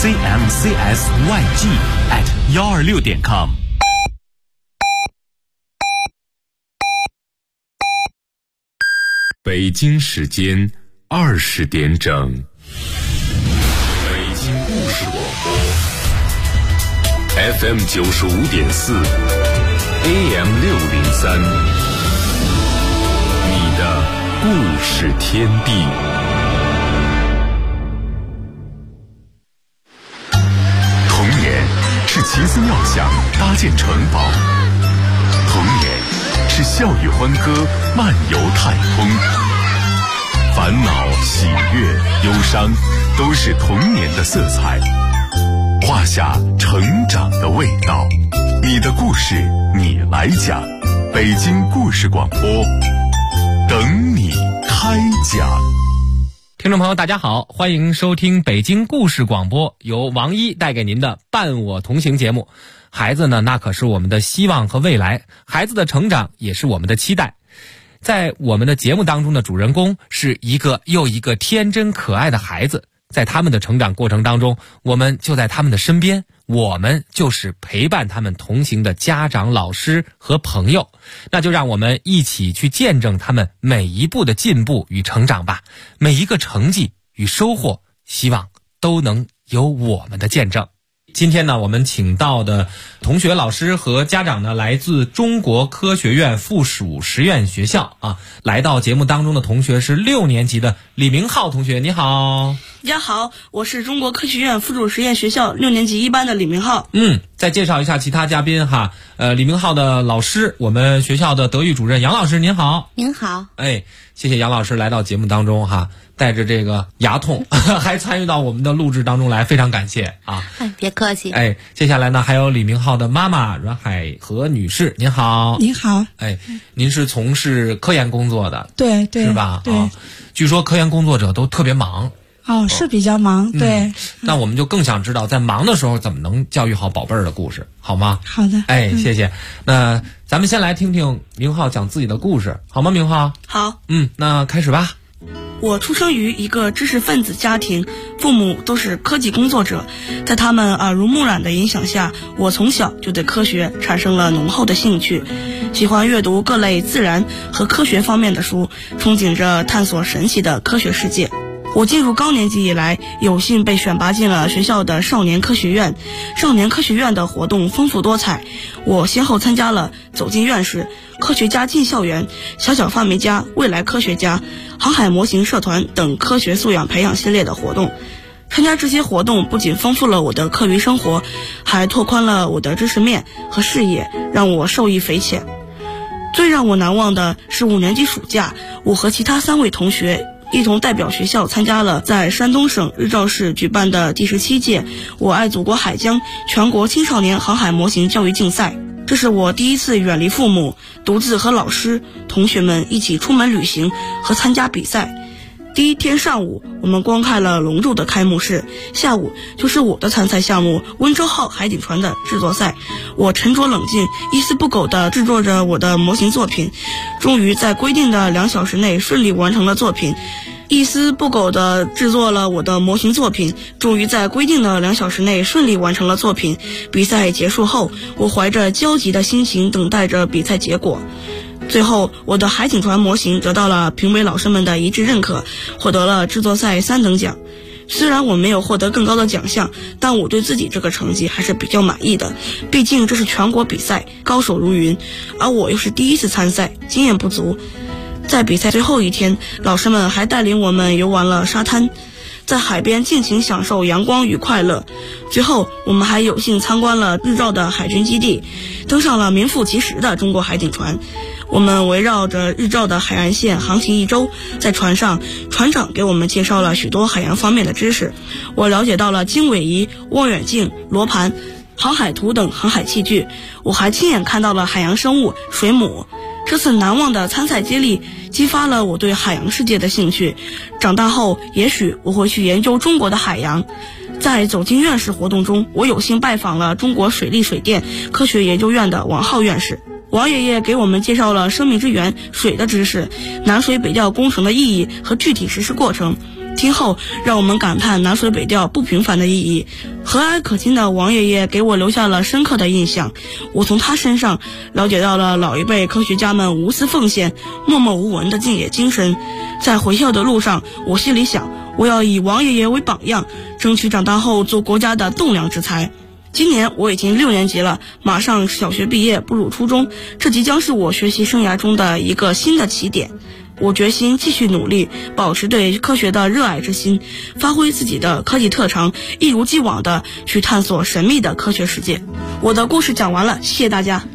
cmcsyg@126.com。 北京时间20点整，北京故事广播 FM 95.4 AM 603，你的故事天地。童年是奇思妙想搭建城堡，童年是笑语欢歌漫游太空，烦恼喜悦忧伤都是童年的色彩，画下成长的味道。你的故事你来讲，北京故事广播等你开讲。 听众朋友大家好，欢迎收听北京故事广播，由王一带给您的伴我同行节目。孩子呢，那可是我们的希望和未来，孩子的成长也是我们的期待。在我们的节目当中的主人公是一个又一个天真可爱的孩子，在他们的成长过程当中，我们就在他们的身边，我们就是陪伴他们同行的家长、老师和朋友。那就让我们一起去见证他们每一步的进步与成长吧，每一个成绩与收获，希望都能有我们的见证。今天呢，我们请到的同学、老师和家长呢，来自中国科学院附属实验学校啊。来到节目当中的同学是6年级的李明浩同学，你好。 大家好，我是中国科学院附属实验学校6年级1班的李明浩。 再介绍一下其他嘉宾哈。李明浩的老师，我们学校的德育主任杨老师，您好。 您好。 谢谢杨老师来到节目当中哈，带着这个牙痛还参与到我们的录制当中来，非常感谢啊。 别客气。 接下来呢，还有李明浩的妈妈阮海和女士，您好。 您好。 您是从事科研工作的， 对， 是吧？ 对。 据说科研工作者都特别忙。 是比较忙，对。 那我们就更想知道，在忙的时候怎么能教育好宝贝儿的故事，好吗？ 好的。 谢谢。那咱们先来听听明浩讲自己的故事，好吗？明浩。 好。 那开始吧。 我出生于一个知识分子家庭，父母都是科技工作者，在他们耳濡目染的影响下，我从小就对科学产生了浓厚的兴趣，喜欢阅读各类自然和科学方面的书，憧憬着探索神奇的科学世界。我进入高年级以来，有幸被选拔进了学校的少年科学院。少年科学院的活动丰富多彩，我先后参加了走进院士、科学家进校园、小小发明家、未来科学家、航海模型社团等科学素养培养系列的活动。参加这些活动不仅丰富了我的课余生活，还拓宽了我的知识面和视野，让我受益匪浅。最让我难忘的是5年级暑假，我和其他3位同学一同代表学校参加了在山东省日照市举办的第17届我爱祖国海疆全国青少年航海模型教育竞赛。这是我第一次远离父母，独自和老师、同学们一起出门旅行和参加比赛。第一天上午，我们观看了隆重的开幕式，下午就是我的参赛项目温州号海警船的制作赛。我沉着冷静，一丝不苟地制作着我的模型作品，终于在规定的2小时内顺利完成了作品。一丝不苟地制作了我的模型作品，终于在规定的2小时内顺利完成了作品。比赛结束后，我怀着焦急的心情等待着比赛结果。最后，我的海警船模型得到了评委老师们的一致认可，获得了制作赛3等奖。虽然我没有获得更高的奖项，但我对自己这个成绩还是比较满意的，毕竟这是全国比赛，高手如云，而我又是第一次参赛，经验不足。在比赛最后一天，老师们还带领我们游玩了沙滩，在海边尽情享受阳光与快乐。最后，我们还有幸参观了日照的海军基地，登上了名副其实的中国海警船。我们围绕着日照的海岸线航行1周，在船上，船长给我们介绍了许多海洋方面的知识。我了解到了经纬仪、望远镜、罗盘、航海图等航海器具。我还亲眼看到了海洋生物水母。这次难忘的参赛接力激发了我对海洋世界的兴趣。长大后，也许我会去研究中国的海洋。在走进院士活动中，我有幸拜访了中国水利水电科学研究院的王浩院士。王爷爷给我们介绍了生命之源水的知识，南水北调工程的意义和具体实施过程， 听后，让我们感叹南水北调不平凡的意义。和蔼可亲的王爷爷给我留下了深刻的印象，我从他身上了解到了老一辈科学家们无私奉献、默默无闻的敬业精神。在回校的路上，我心里想，我要以王爷爷为榜样，争取长大后做国家的栋梁之才。今年我已经6年级了，马上小学毕业步入初中，这即将是我学习生涯中的一个新的起点。我决心继续努力，保持对科学的热爱之心，发挥自己的科技特长，一如既往的去探索神秘的科学世界。我的故事讲完了，谢谢大家。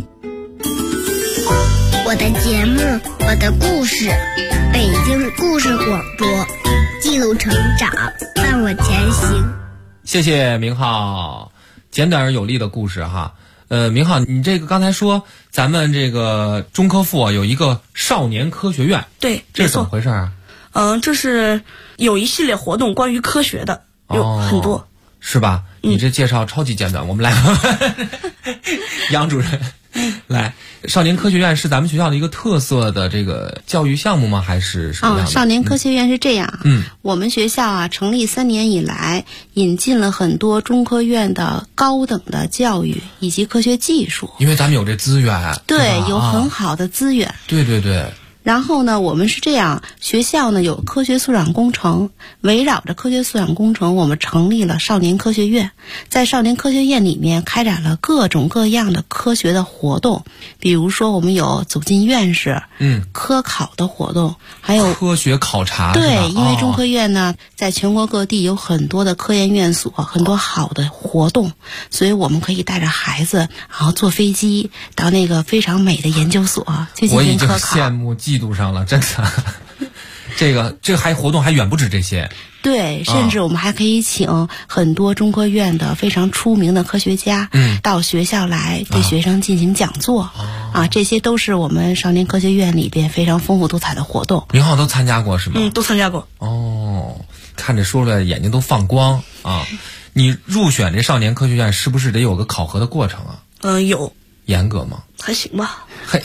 我的节目，我的故事，北京故事广播，记录成长，伴我前行。 谢谢明浩简短而有力的故事哈。明浩，你这个刚才说咱们这个中科附有一个少年科学院， 对， 这是怎么回事啊？ 这是有一系列活动关于科学的，有很多， 是吧？你这介绍超级简短，我们来杨主任。来，少年科学院是咱们学校的一个特色的这个教育项目吗？还是什么样的？ 少年科学院是这样。我们学校啊，成立3年以来，引进了很多中科院的高等的教育以及科学技术。 因为咱们有这资源， 对，有很好的资源。 对对对。 然后呢，我们是这样，学校呢有科学素养工程，围绕着科学素养工程，我们成立了少年科学院。在少年科学院里面开展了各种各样的科学的活动，比如说我们有走进院士，科考的活动，还有科学考察。 对，因为中科院呢，在全国各地有很多的科研院所，很多好的活动，所以我们可以带着孩子，然后坐飞机到那个非常美的研究所去进行科考。 我已经羡慕嫉妒上了，真的。这个还活动还远不止这些。 对，甚至我们还可以请很多中科院的非常出名的科学家，到学校来对学生进行讲座，这些都是我们少年科学院里边非常丰富多彩的活动。 明浩都参加过是吗？ 都参加过。 看着说出来眼睛都放光啊！你入选这少年科学院是不是得有个考核的过程啊？ 有。 严格吗？ 还行吧。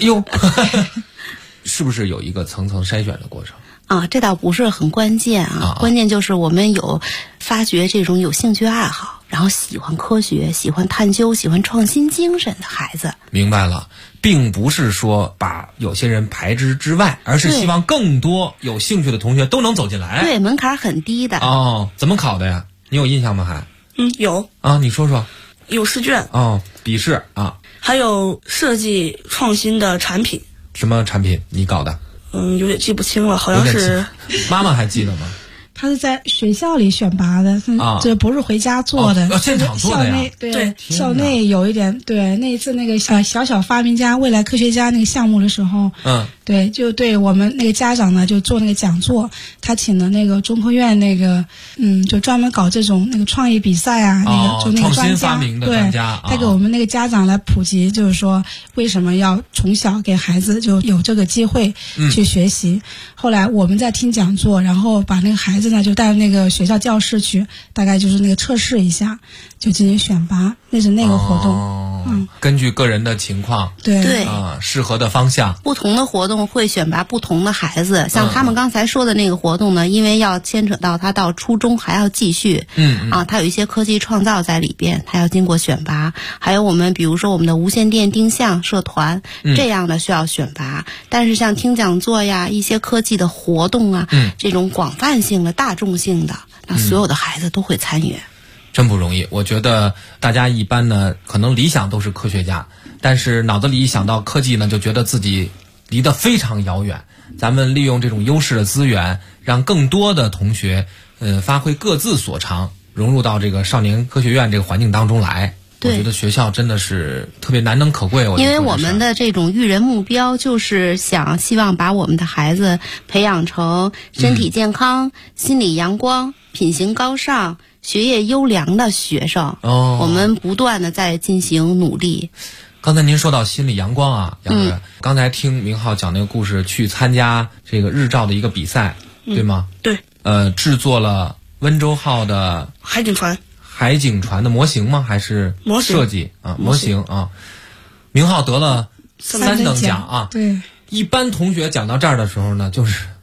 是不是有一个层层筛选的过程？ 这倒不是很关键关键就是我们有发掘这种有兴趣爱好，然后喜欢科学、喜欢探究、喜欢创新精神的孩子。 明白了，并不是说把有些人排之外，而是希望更多有兴趣的同学都能走进来。 对，门槛很低的。 怎么考的呀？你有印象吗？还有你说说。 有试卷笔试还有设计创新的产品。 什么产品你搞的？ 有点记不清了，好像是。 妈妈还记得吗？ 他是在学校里选拔的，这不是回家做的， 现场做的呀。 对，校内有一点。对，那一次那个小小发明家未来科学家那个项目的时候，对，就对我们那个家长呢就做那个讲座，他请了那个中科院那个就专门搞这种那个创意比赛那个就那个专家， 创新发明的专家， 他给我们那个家长来普及，就是说为什么要从小给孩子就有这个机会去学习。后来我们在听讲座，然后把那个孩子呢就带到那个学校教室去，大概就是那个测试一下，就进行选拔，那是那个活动。 根据个人的情况， 对适合的方向， 不同的活动会选拔不同的孩子。像他们刚才说的那个活动呢，因为要牵扯到他到初中还要继续，他有一些科技创造在里边，他要经过选拔。还有我们比如说我们的无线电定向社团，这样的需要选拔。但是像听讲座呀，一些科技的活动这种广泛性的、大众性的，那所有的孩子都会参与。 真不容易。我觉得大家一般呢，可能理想都是科学家，但是脑子里一想到科技呢，就觉得自己离得非常遥远。咱们利用这种优势的资源，让更多的同学发挥各自所长，融入到这个少年科学院这个环境当中来。我觉得学校真的是特别难能可贵。 因为我们的这种育人目标就是希望把我们的孩子培养成身体健康、心理阳光、品行高尚、学业优良的学生。我们不断的在进行努力。 刚才您说到心理阳光杨主任，刚才听明浩讲那个故事，去参加这个日照的一个比赛，对吗？ 对。 制作了温州号的海警船的模型吗？还是设计模型明浩得了3等奖对。 一般同学讲到这儿的时候呢，就是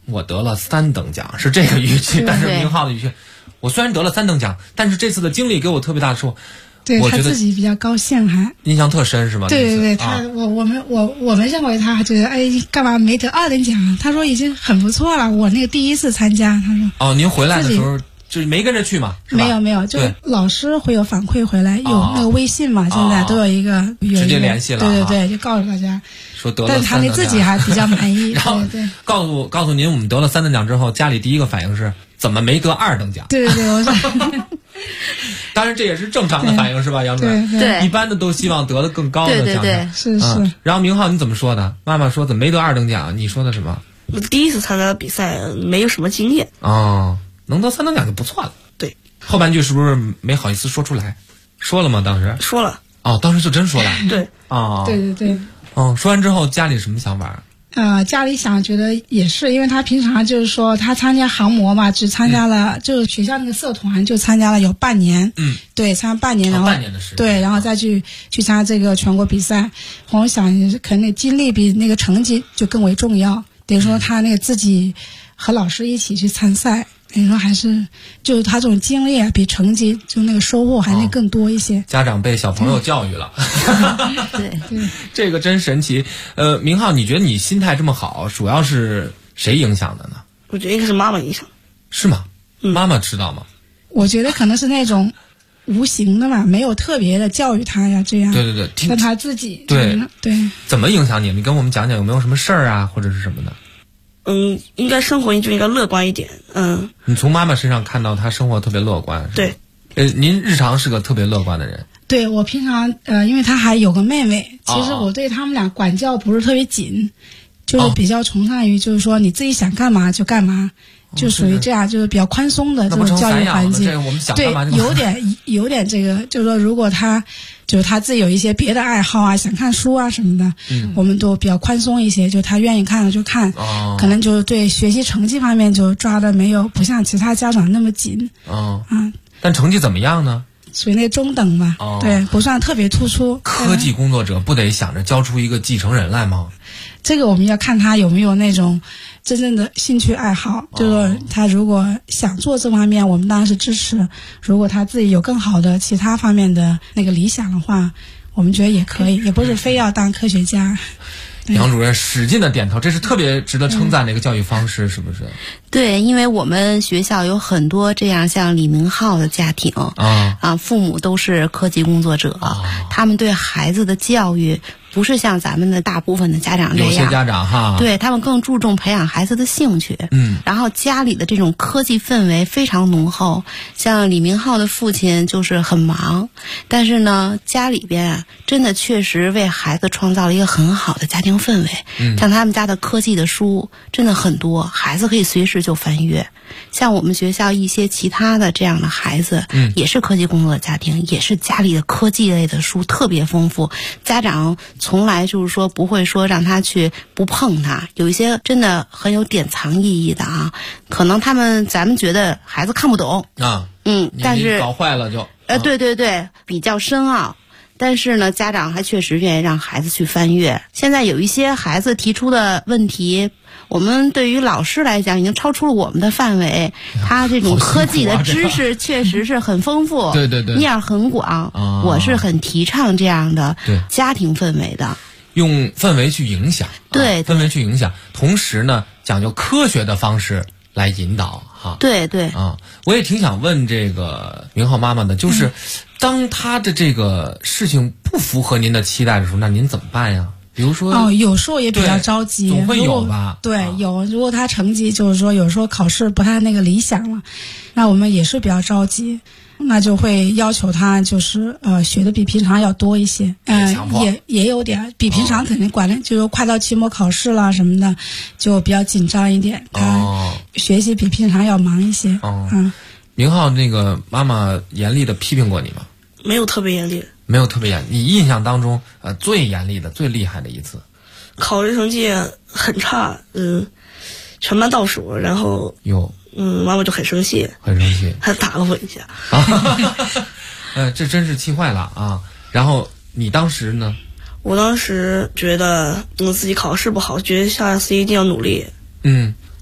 我得了3等奖，是这个语气，但是明浩的语气，我虽然得了3等奖，但是这次的经历给我特别大的收获。 对，他我觉得自己比较高兴，还印象特深是吗？ 对对对， 啊、 我们认为他觉得哎，干嘛没得2等奖？他说已经很不错了。我那个第一次参加，他说哦，您回来的时候就是没跟着去嘛？是吧没有，就老师会有反馈回来，有那个微信嘛，现在都有一个直接联系了， 对对对，就告诉大家说得了3等奖， 但是他自己还比较满意。 然后对， 告诉您，我们得了3等奖之后，家里第一个反应是怎么没得2等奖？ 对对对，我说。 当然这也是正常的反应是吧，杨主任？ 对， 一般的都希望得了更高的奖项。 对， 是。 然后明浩你怎么说的？妈妈说怎么没得2等奖？你说的什么？ 我第一次参加比赛，没有什么经验。 哦，能得3等奖就不错了。 对。 后半句是不是没好意思说出来？说了吗？当时说了。 哦，当时就真说了。 对。 哦。 对对对。 哦，说完之后家里什么想法？ 家里想觉得也是，因为他平常就是说他参加航模嘛，只参加了、就是学校那个社团就参加了有半年，对，参加半年，然后半年的时间， 对，然后再去参加这个全国比赛。我想可能那经历比那个成绩就更为重要，等于说他那个自己和老师一起去参赛。等于说还是就是他这种经历啊，比成绩就那个收获还是更多一些。 家长被小朋友教育了， 对， 这个真神奇。明浩，你觉得你心态这么好，主要是谁影响的呢？ 我觉得应该是妈妈影响。 是吗？妈妈知道吗？ 我觉得可能是那种无形的吧，没有特别的教育他呀，这样。 对对对， 但他自己对。怎么影响你？你跟我们讲讲有没有什么事儿啊，或者是什么的？ 应该生活就应该乐观一点。 你从妈妈身上看到她生活特别乐观。 对。 您日常是个特别乐观的人。 对，我平常因为她还有个妹妹，其实我对他们俩管教不是特别紧，就是比较崇尚于就是说你自己想干嘛就干嘛。就属于这样，就是比较宽松的这种教育环境。对，有点这个，就是说，如果他自己有一些别的爱好啊，想看书啊什么的，我们都比较宽松一些，就他愿意看了就看，可能就对学习成绩方面就抓的没有不像其他家长那么紧。 但成绩怎么样呢？ 属于那中等吧，对，不算特别突出。 科技工作者不得想着教出一个继承人来吗？ 这个我们要看他有没有那种真正的兴趣爱好，就是他如果想做这方面，我们当然是支持。如果他自己有更好的其他方面的那个理想的话，我们觉得也可以，也不是非要当科学家。 杨主任使劲的点头，这是特别值得称赞的一个教育方式，是不是？ 对，因为我们学校有很多这样像李明浩的家庭父母都是科技工作者，他们对孩子的教育不是像咱们的大部分的家长这样， 有些家长哈， 对他们更注重培养孩子的兴趣，然后家里的这种科技氛围非常浓厚。像李明浩的父亲就是很忙，但是呢，家里边真的确实为孩子创造了一个很好的家庭氛围。像他们家的科技的书真的很多，孩子可以随时就翻阅。像我们学校一些其他的这样的孩子，也是科技工作的家庭，也是家里的科技类的书特别丰富，家长从来就是说不会说让他去不碰它，有一些真的很有典藏意义的啊，可能咱们觉得孩子看不懂但是搞坏了就对，比较深奥。但是呢，家长还确实愿意让孩子去翻阅。现在有一些孩子提出的问题，我们对于老师来讲已经超出了我们的范围，他这种科技的知识确实是很丰富， 对， 面很广。我是很提倡这样的家庭氛围的， 用氛围去影响， 对， 氛围去影响，同时呢，讲究科学的方式来引导哈。 对我也挺想问这个明浩妈妈的，就是当他的这个事情不符合您的期待的时候，那您怎么办呀？比如说有时候也比较着急， 总会有吧？ 对，有。如果他成绩就是说有时候考试不太那个理想了，那我们也是比较着急，那就会要求他就是学的比平常要多一些，也有点比平常肯定管的，就是快到期末考试了什么的，就比较紧张一点，他学习比平常要忙一些。 明浩，那个妈妈严厉的批评过你吗？ 没有特别严厉。 没有特别严，你印象当中最严厉的、最厉害的一次？ 考试成绩很差，全班倒数，然后妈妈就很生气，还打了我一下。 这真是气坏了啊！然后你当时呢？我当时觉得自己考试不好，觉得下次一定要努力。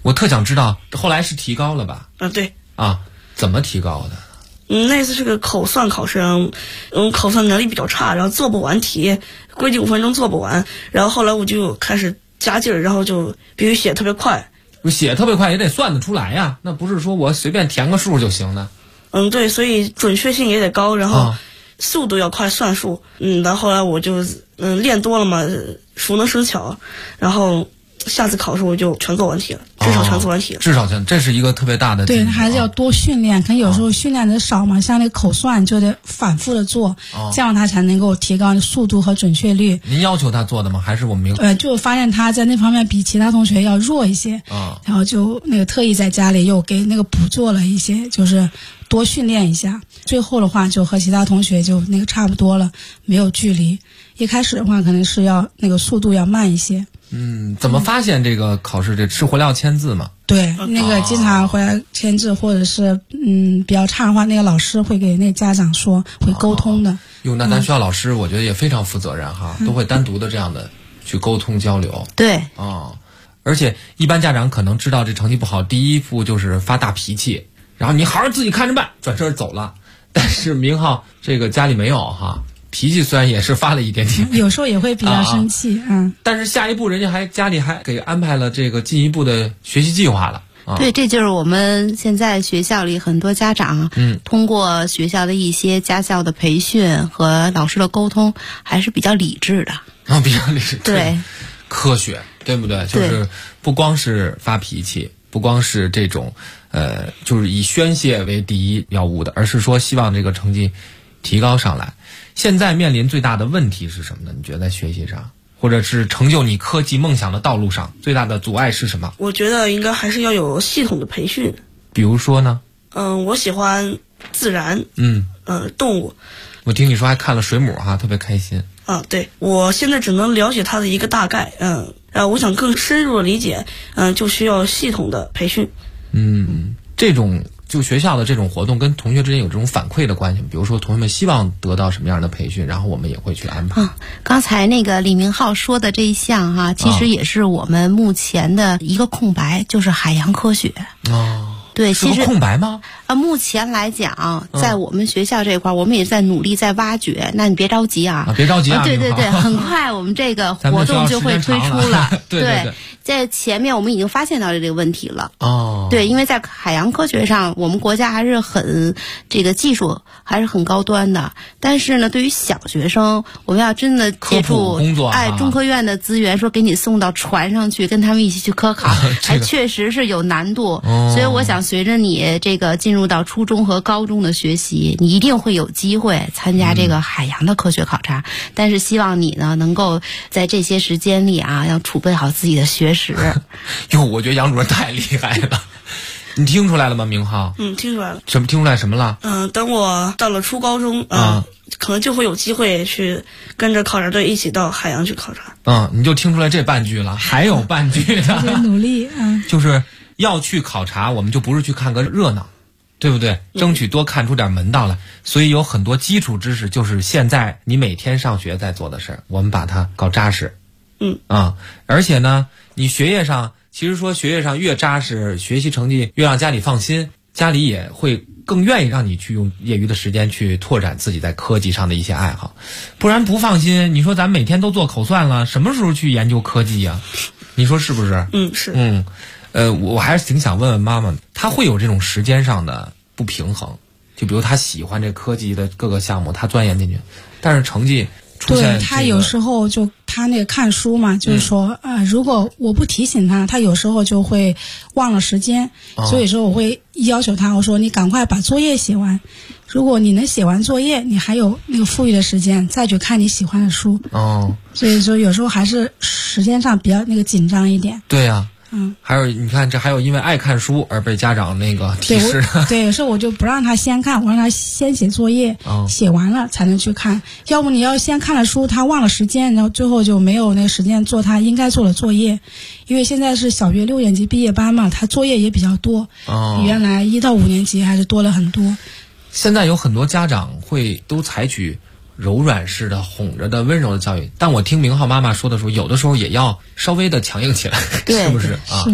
我特想知道，后来是提高了吧？ 对。 啊，怎么提高的？ 那次是个口算考试，口算能力比较差，然后做不完题，规定5分钟做不完，然后后来我就开始加劲儿，然后就必须写特别快。 写特别快也得算得出来呀，那不是说我随便填个数就行的。 对，所以准确性也得高，然后速度要快，算数。然后后来我就练多了嘛，熟能生巧，然后下次考试我就全做完题了，至少全做完题了。 至少这是一个特别大的对，还是要多训练，可能有时候训练的少嘛，像那个口算就得反复的做，这样他才能够提高速度和准确率。 您要求他做的吗？还是我们就发现他在那方面比其他同学要弱一些，然后就那个特意在家里又给那个补做了一些，就是多训练一下。最后的话就和其他同学就那个差不多了，没有距离。一开始的话可能是要那个速度要慢一些。 怎么发现这个考试这是回来要签字吗？ 对，那个经常回来签字，或者是比较差的话，那个老师会给那个家长说，会沟通的。 那咱学校老师我觉得也非常负责任哈，都会单独的这样的去沟通交流。 对， 而且一般家长可能知道这成绩不好，第一步就是发大脾气，然后你好好自己看着办，转身走了。但是明浩这个家里没有哈。脾气虽然也是发了一点点， 有时候也会比较生气， 但是下一步人家家里还给安排了这个进一步的学习计划了。 对，这就是我们现在学校里很多家长，通过学校的一些家教的培训和老师的沟通，还是比较理智的。 比较理智， 对， 科学，对不对？就是不光是发脾气，不光是这种就是以宣泄为第一要务的，而是说希望这个成绩提高上来。现在面临最大的问题是什么呢？你觉得在学习上，或者是成就你科技梦想的道路上，最大的阻碍是什么？ 我觉得应该还是要有系统的培训。 比如说呢？ 我喜欢自然，动物。 我听你说还看了水母哈，特别开心。 对，我现在只能了解它的一个大概，我想更深入的理解，就需要系统的培训。 这种就学校的这种活动跟同学之间有这种反馈的关系，比如说同学们希望得到什么样的培训，然后我们也会去安排。 刚才那个李明浩说的这一项其实也是我们目前的一个空白，就是海洋科学。对，其实空白吗？ 目前来讲，在我们学校这块，我们也在努力在挖掘。那你别着急啊， 别着急啊！ 对对对，很快我们这个活动就会推出了。 对， 在前面我们已经发现到这个问题了。 对， 因为在海洋科学上，我们国家还是很这个技术还是很高端的。但是呢，对于小学生，我们要真的借助中科院的资源，说给你送到船上去，跟他们一起去科考，还确实是有难度。所以我想，随着你这个进入到初中和高中的学习，你一定会有机会参加这个海洋的科学考察。但是希望你呢，能够在这些时间里要储备好自己的学识。 我觉得杨主任太厉害了。你听出来了吗，明浩？ 听出来了。 听出来什么了？ 等我到了初高中可能就会有机会去跟着考察队一起到海洋去考察。 你就听出来这半句了，还有半句的。 努力就是要去考察，我们就不是去看个热闹，对不对？争取多看出点门道来。所以有很多基础知识，就是现在你每天上学在做的事儿，我们把它搞扎实。而且呢，你学业上。其实说学业上越扎实，学习成绩越让家里放心，家里也会更愿意让你去用业余的时间去拓展自己在科技上的一些爱好。不然不放心，你说咱每天都做口算了，什么时候去研究科技呀？你说是不是？ 是。 我还是挺想问问妈妈，她会有这种时间上的不平衡，就比如她喜欢这科技的各个项目，她钻研进去，但是成绩对，他有时候就他那个看书嘛，就是说如果我不提醒他，他有时候就会忘了时间，所以说我会要求他，我说你赶快把作业写完，如果你能写完作业，你还有那个富裕的时间再去看你喜欢的书。所以说有时候还是时间上比较那个紧张一点。 对呀。还有你看，这还有因为爱看书而被家长那个提示。 对，有时候我就不让他先看，我让他先写作业，写完了才能去看。要不你要先看了书，他忘了时间，然后最后就没有那个时间做他应该做的作业。因为现在是小学6年级毕业班嘛，他作业也比较多，比原来1到5年级还是多了很多。 现在有很多家长会都采取柔软式的哄着的温柔的教育，但我听明浩妈妈说的时候，有的时候也要稍微的强硬起来，是不是啊？ 是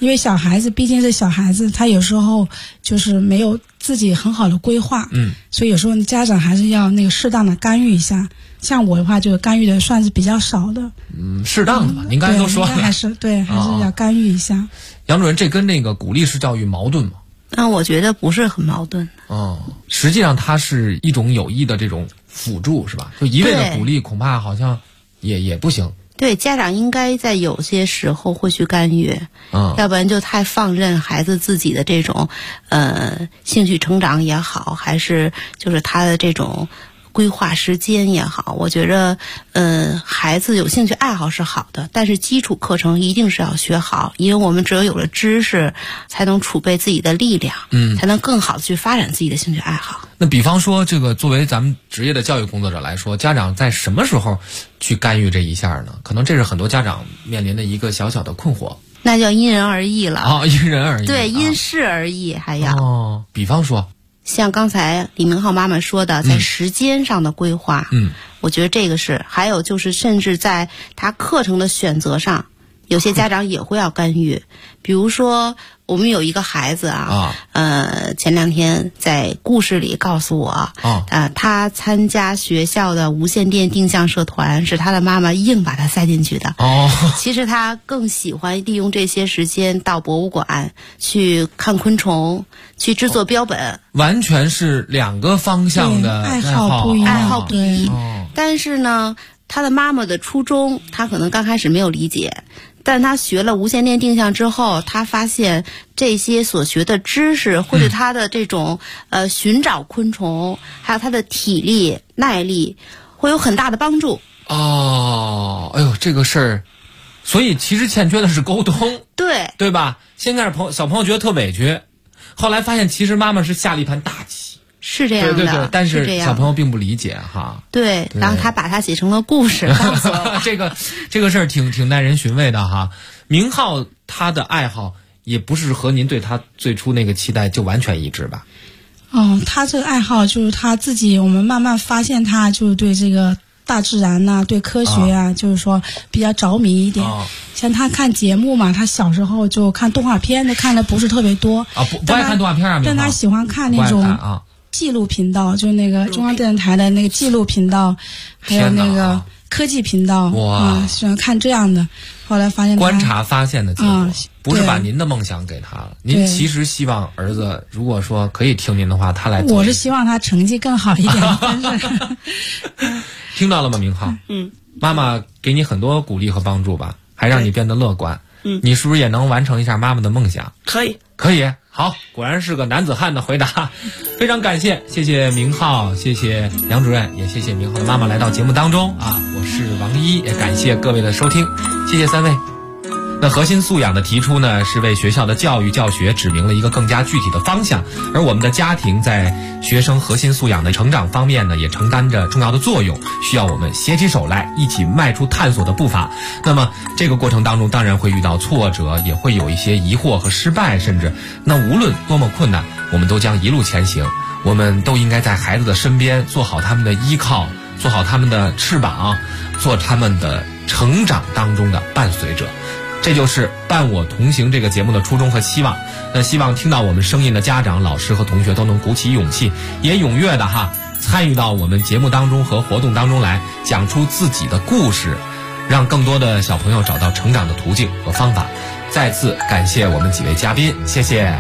因为小孩子毕竟是小孩子，他有时候就是没有自己很好的规划，所以有时候家长还是要那个适当的干预一下。像我的话，就干预的算是比较少的。 适当的吧，您刚才都说了， 还是要干预一下。 杨主任，这跟那个鼓励式教育矛盾吗？ 我觉得不是很矛盾。 实际上它是一种有益的这种辅助，是吧？就一味的鼓励，恐怕好像也不行。 对，家长应该在有些时候会去干预，要不然就太放任孩子自己的这种兴趣成长也好，还是就是他的这种规划时间也好，我觉着孩子有兴趣爱好是好的，但是基础课程一定是要学好，因为我们只有了知识，才能储备自己的力量，才能更好的去发展自己的兴趣爱好。 那比方说，这个作为咱们职业的教育工作者来说，家长在什么时候去干预这一下呢？可能这是很多家长面临的一个小小的困惑。 那叫因人而异了。 因人而异。 对，因事而异，还要。 比方说， 像刚才李明浩妈妈说的，在时间上的规划，我觉得这个是。还有就是，甚至在他课程的选择上，有些家长也会要干预。比如说，我们有一个孩子前2天在故事里告诉我，他参加学校的无线电定向社团，是他的妈妈硬把他塞进去的。其实他更喜欢利用这些时间到博物馆去看昆虫，去制作标本。 完全是2个方向的爱好不一样， 爱好不一。但是呢，他的妈妈的初衷，他可能刚开始没有理解。但他学了无线电定向之后，他发现这些所学的知识会对他的这种寻找昆虫，还有他的体力耐力会有很大的帮助。 哎呦，这个事儿，所以其实欠缺的是沟通，对吧？先开始小朋友觉得特委屈，后来发现其实妈妈是下了一盘大棋。 是这样的， 对，但是小朋友并不理解哈。 对，然后他把它写成了故事，告诉我这个事儿挺耐人寻味的哈。明浩他的爱好也不是和您对他最初那个期待就完全一致吧？ 他这个爱好就是他自己，我们慢慢发现他就是对这个大自然呐，对科学就是说比较着迷一点。像他看节目嘛，他小时候就看动画片，他看的不是特别多不爱看动画片啊， 但他喜欢看那种纪录频道，就那个中央电视台的那个纪录频道，还有那个科技频道喜欢看这样的。后来发现观察发现的结果，不是把您的梦想给他了。您其实希望儿子，如果说可以听您的话，他来做。 我是希望他成绩更好一点。但是听到了吗，明浩？妈妈给你很多鼓励和帮助吧，还让你变得乐观。你是不是也能完成一下妈妈的梦想？ 可以。 好，果然是个男子汉的回答，非常感谢，谢谢明浩，谢谢杨主任，也谢谢明浩的妈妈来到节目当中我是王一，也感谢各位的收听，谢谢3位。那核心素养的提出呢，是为学校的教育教学指明了一个更加具体的方向，而我们的家庭在学生核心素养的成长方面呢，也承担着重要的作用，需要我们携起手来，一起迈出探索的步伐。那么这个过程当中当然会遇到挫折，也会有一些疑惑和失败，甚至那无论多么困难，我们都将一路前行。我们都应该在孩子的身边，做好他们的依靠，做好他们的翅膀，做他们的成长当中的伴随者。这就是伴我同行这个节目的初衷和希望。那希望听到我们声音的家长、老师和同学都能鼓起勇气，也踊跃的参与到我们节目当中和活动当中来，讲出自己的故事，让更多的小朋友找到成长的途径和方法。再次感谢我们几位嘉宾，谢谢。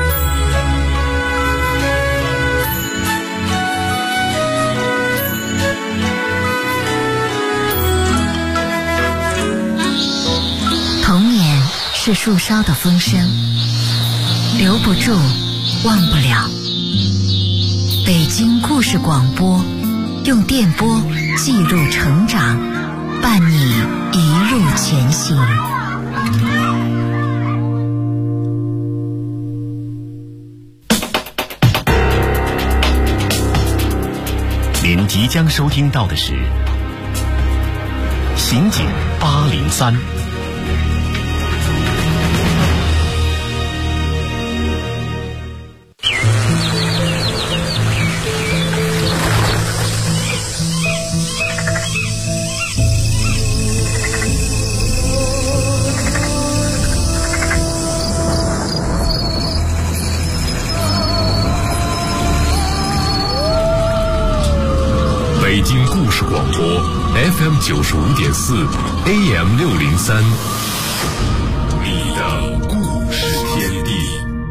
是树梢的风声，留不住，忘不了。北京故事广播，用电波记录成长，伴你一路前行。 您即将收听到的是刑警803。 北京故事广播 FM 95.4 AM 603，你的故事天地。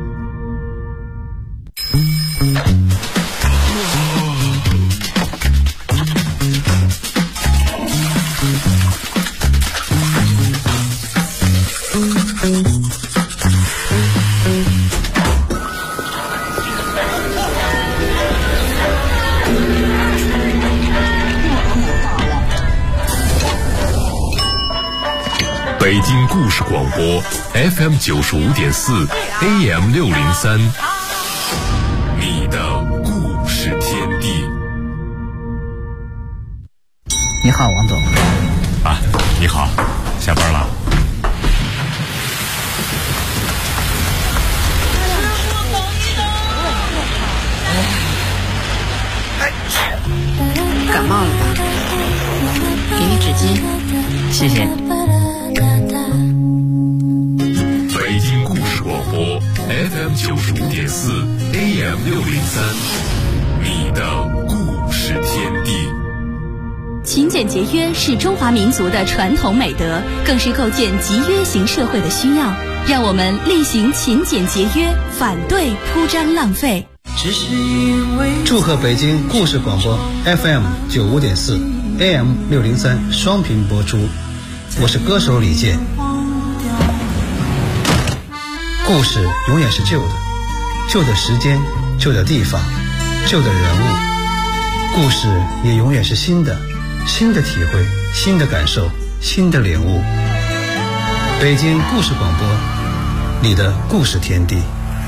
北京故事广播 FM 95.4 AM 603，你的故事天地。 你好，王总。 啊，你好，下班了？ 感冒了吧？给你纸巾。 谢谢。 北京故事广播 FM 95.4 AM 603，你的故事天地。 勤俭节约是中华民族的传统美德，更是构建集约型社会的需要。让我们力行勤俭节约，反对铺张浪费。 祝贺北京故事广播 FM 95.4 AM 603双频播出，我是歌手李健。故事永远是旧的，旧的时间，旧的地方，旧的人物。故事也永远是新的，新的体会，新的感受，新的领悟。北京故事广播，你的故事天地。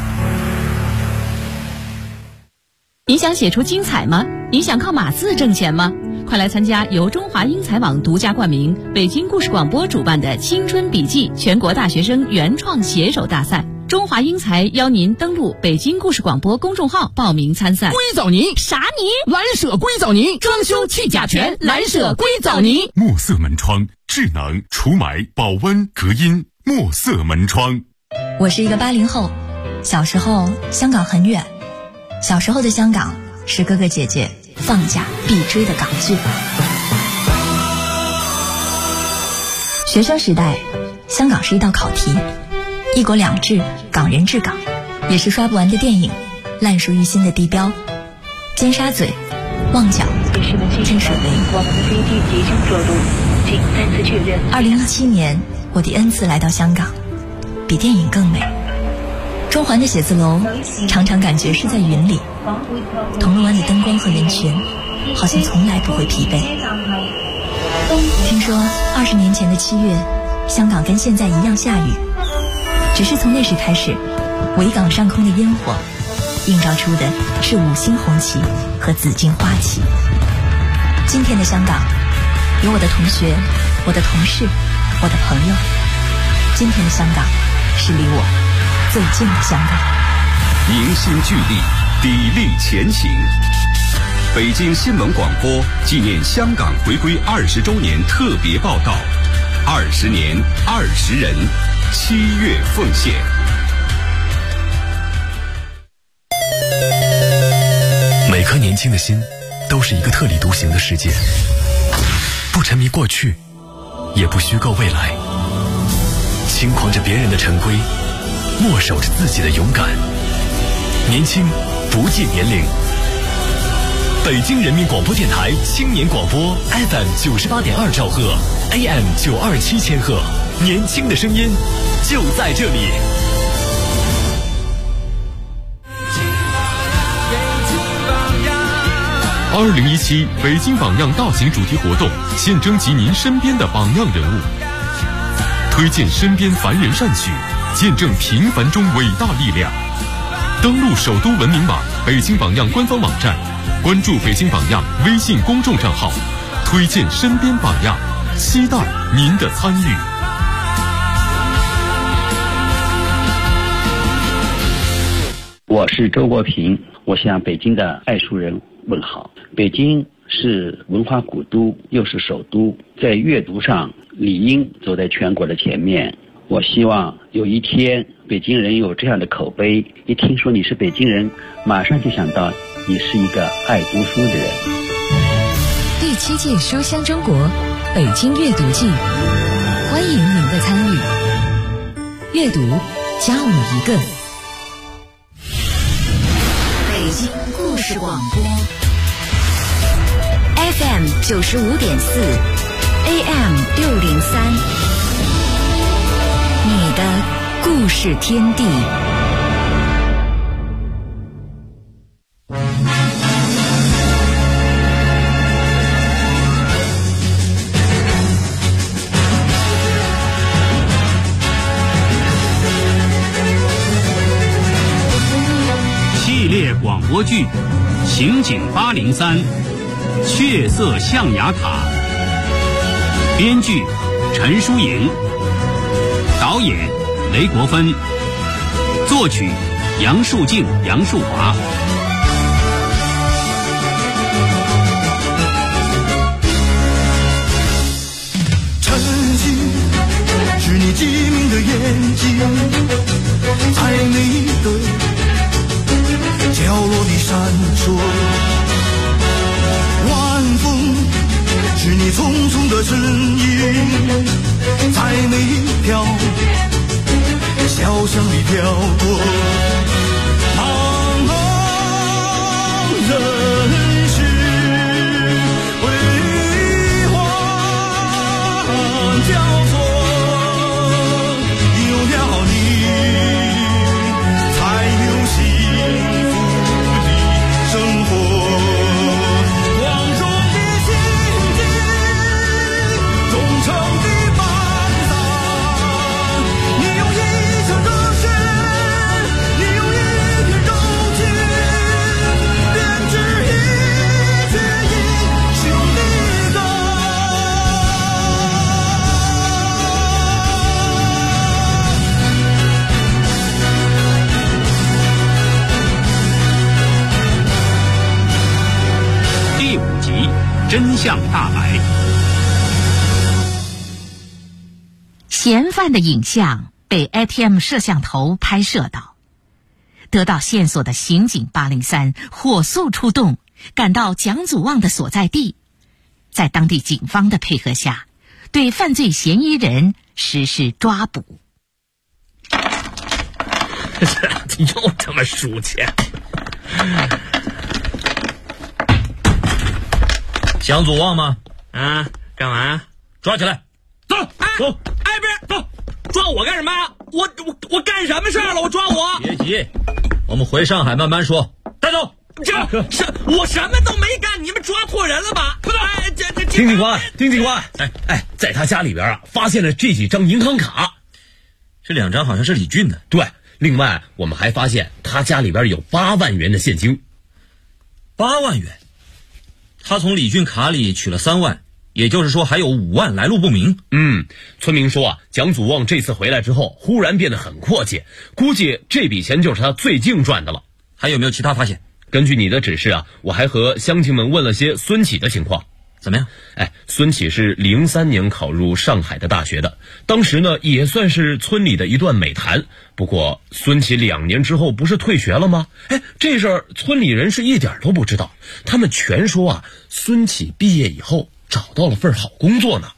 你想写出精彩吗？你想靠码字挣钱吗？快来参加由中华英才网独家冠名、北京故事广播主办的青春笔记全国大学生原创写手大赛。中华英才邀您登录北京故事广播公众号报名参赛。 硅藻泥啥泥？ 蓝舍硅藻泥，装修去甲醛，蓝舍硅藻泥。 墨色门窗，智能除霾、保温、隔音。墨色门窗。 我是一个80后，小时候香港很远，小时候的香港是哥哥姐姐放假必追的港剧。学生时代，香港是一道考题，一国两制，港人治港，也是刷不完的电影，烂熟于心的地标，尖沙咀、旺角、天水围。 我们的飞机即将着陆，请再次确认。 2017年，我第 N 次来到香港，比电影更美。中环的写字楼常常感觉是在云里，铜锣湾的灯光和人群好像从来不会疲惫。听说20年前的7月，香港跟现在一样下雨，只是从那时开始，维港上空的烟火映照出的是5星红旗和紫荆花旗。今天的香港，有我的同学，我的同事，我的朋友。今天的香港是离我最近的香港。 凝心聚力，砥砺前行。北京新闻广播纪念香港回归20周年特别报道，20年20人，7月奉献。 每颗年轻的心都是一个特立独行的世界，不沉迷过去，也不虚构未来，轻狂着别人的陈规，默守着自己的勇敢。年轻不计年龄。北京人民广播电台青年广播 FM 98.2兆赫 AM 927千赫，年轻的声音就在这里。2017北京榜样大型主题活动，现征集您身边的榜样人物，推荐身边凡人善举，见证平凡中伟大力量。登录首都文明网北京榜样官方网站，关注北京榜样微信公众账号，推荐身边榜样，期待您的参与。 我是周国平，我向北京的爱书人问好。北京是文化古都，又是首都，在阅读上理应走在全国的前面。我希望有一天北京人有这样的口碑，一听说你是北京人，马上就想到你是一个爱读书的人。 7届书香中国北京阅读季，欢迎您的参与。阅读加我们一个。 北京故事广播 FM 95.4 AM 603，你的故事天地。 系列广播剧《刑警803》，血色象牙塔。编剧陈淑莹，导演雷国芬，作曲杨树静、杨树华。 晨曦是你机敏的眼睛，在每个角落里闪烁。晚风是你匆匆的身影，在每条小巷里飘过。茫茫人世辉煌交错，有了你才有幸福的生活。光荣的心境，忠诚的伴郎，你用一腔热血，你用一片柔情，编织一曲英雄的歌。 第5集，真相大白。 嫌犯的影像被 ATM 摄像头拍摄到，得到线索的刑警803火速出动，赶到蒋祖旺的所在地，在当地警方的配合下，对犯罪嫌疑人实施抓捕。 又他妈输钱！蒋祖旺吗？啊，干嘛呀？抓起来！走，走！哎，不是，走！抓我干什么呀？我干什么事儿了？我抓我！别急，我们回上海慢慢说。带走！我什么都没干，你们抓错人了吧？哎， 丁警官，丁警官，在他家里边啊，发现了这几张银行卡， 这2张好像是李俊的。 对，另外我们还发现他家里边有8万元的现金。 8万元？他从李俊卡里取了3万，也就是说还有5万来路不明。 村民说啊，蒋祖旺这次回来之后忽然变得很阔气，估计这笔钱就是他最近赚的了。 还有没有其他发现？ 根据你的指示啊，我还和乡亲们问了些孙启的情况。 怎么样？ 孙启是03年考入上海的大学的，当时呢也算是村里的一段美谈。不过孙启2年之后不是退学了吗？这事儿村里人是一点都不知道，他们全说啊，孙启毕业以后找到了份好工作呢。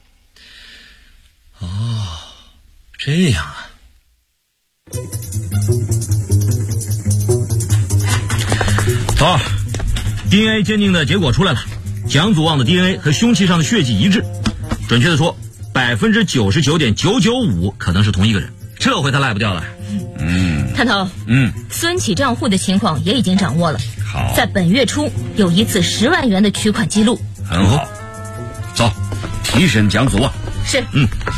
哦，这样啊。走，DNA 鉴定的结果出来了。蒋祖旺的 DNA 和凶器上的血迹一致，准确的说，99.995%可能是同一个人。这回他赖不掉了。 探头，孙启账户的情况也已经掌握了。 好， 在本月初有一次10万元的取款记录。 很好，走，提审蒋祖旺。 是。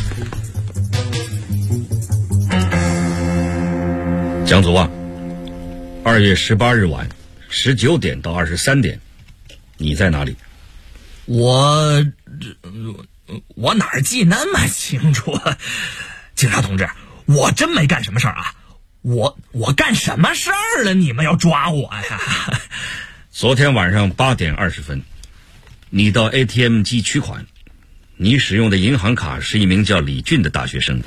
蒋祖旺，2月18日晚19点到23点，你在哪里？ 我哪儿记那么清楚啊？警察同志，我真没干什么事儿啊！我干什么事儿了？你们要抓我呀？ 昨天晚上8点20分，你到 ATM 机取款，你使用的银行卡是一名叫李俊的大学生。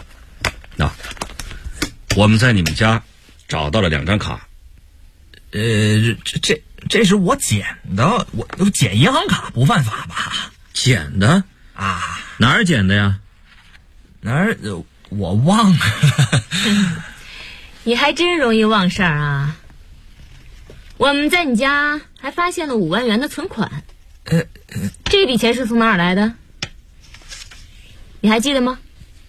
我们在你们家找到了2张卡。 这是我捡的，我捡银行卡不犯法吧？ 捡的啊？ 哪儿捡的呀？ 哪儿？我忘了。 你还真容易忘事儿啊！我们在你家还发现了5万元的存款。这笔钱是从哪儿来的？你还记得吗？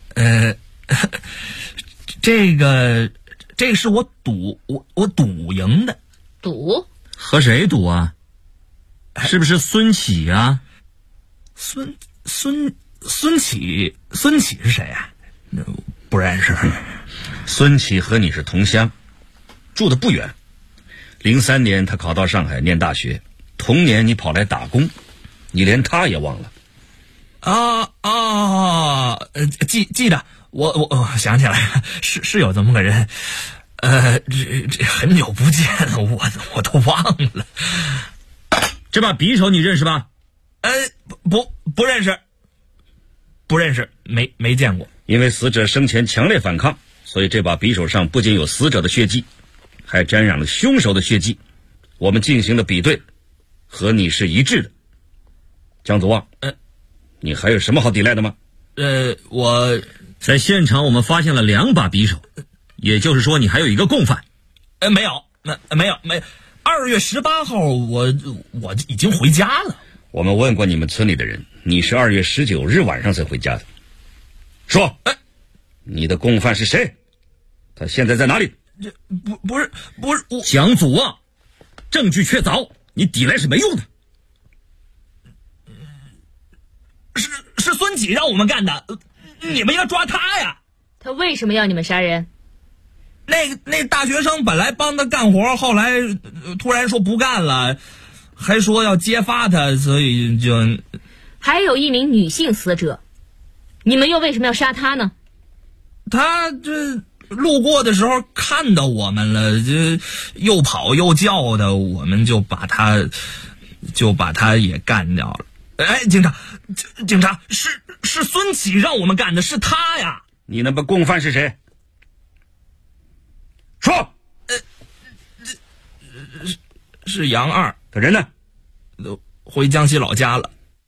这个是我赌赢的。 赌？ 和谁赌啊？是不是孙启啊？ 孙启是谁啊？不认识。 孙启和你是同乡，住得不远。03年他考到上海念大学，同年你跑来打工，你连他也忘了。 记得，我想起来了，是有这么个人。这很久不见了，我都忘了。 这把匕首你认识吧？ 不认识，没见过。 因为死者生前强烈反抗，所以这把匕首上不仅有死者的血迹，还沾染了凶手的血迹。我们进行了比对，和你是一致的。江祖望，你还有什么好抵赖的吗？ 我在现场我们发现了2把匕首，也就是说你还有一个共犯。 没有。2月18号我已经回家了。 我们问过你们村里的人，你是2月19日晚上才回家的。说，你的共犯是谁？他现在在哪里？ 不是我。 蒋祖望，证据确凿，你抵赖是没用的。 是孙启让我们干的，你们要抓他呀！ 他为什么要你们杀人？ 那大学生本来帮他干活，后来突然说不干了，还说要揭发他，所以就…… 还有一名女性死者，你们又为什么要杀她呢？ 他这路过的时候看到我们了，这又跑又叫的，我们就把他也干掉了。警察，是孙启让我们干的，是他呀！ 你那个共犯是谁？说。 是杨二。 他人呢？ 回江西老家了。